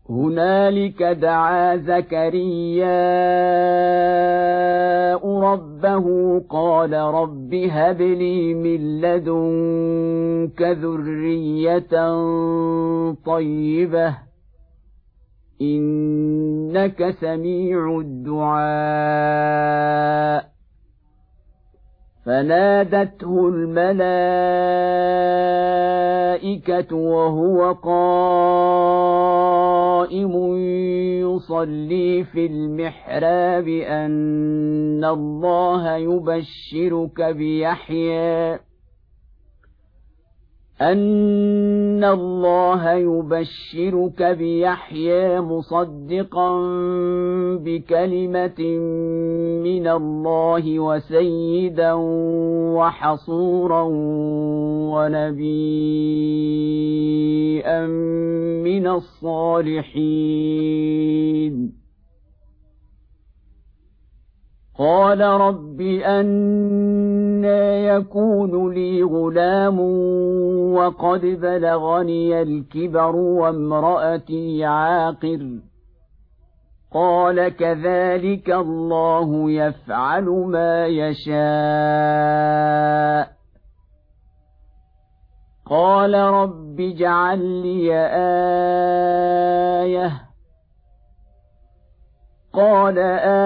هنالك دعا زكرياء ربه قال رب هب لي من لدنك ذرية طيبة إنك سميع الدعاء فنادته الملائكة وهو قائم يصلي في المحراب أن الله يبشرك بيحيى مصدقا بكلمة من الله وسيدا وحصورا ونبيا من الصالحين قال رب أنى يكون لي غلام وقد بلغني الكبر وامرأتي عاقر قال كذلك الله يفعل ما يشاء قال رب اجعل لي آية قال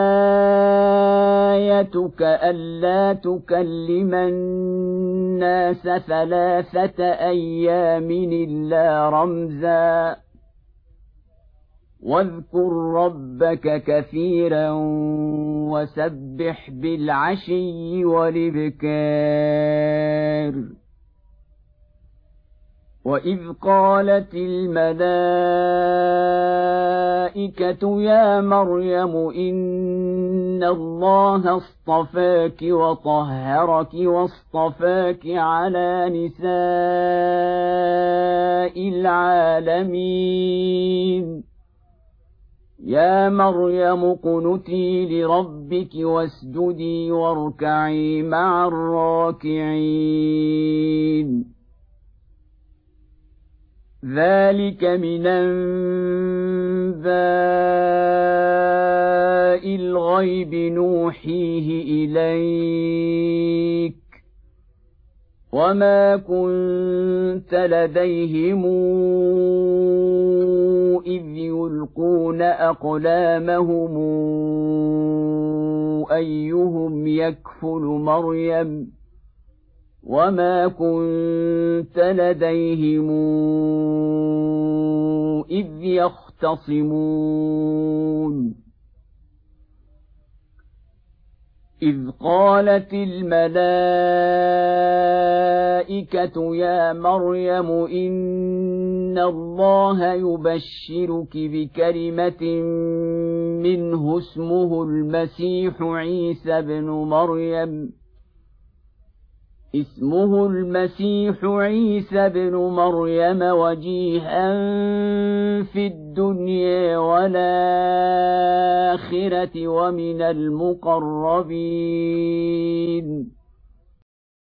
آيتك ألا تكلم الناس 3 أيام إلا رمزا واذكر ربك كثيرا وسبح بالعشي والإبكار وإذ قالت الملائكة يا مريم إن الله اصطفاك وطهرك واصطفاك على نساء العالمين يا مريم اقنتي لربك واسجدي واركعي مع الراكعين ذلك من أنباء الغيب نوحيه إليك وما كنت لديهم إذ يلقون أقلامهم أيهم يكفل مريم وما كنت لديهم إذ يختصمون إذ قالت الملائكة يا مريم إن الله يبشرك بكلمة منه اسمه المسيح عيسى بن مريم وجيها في الدنيا والآخرة ومن المقربين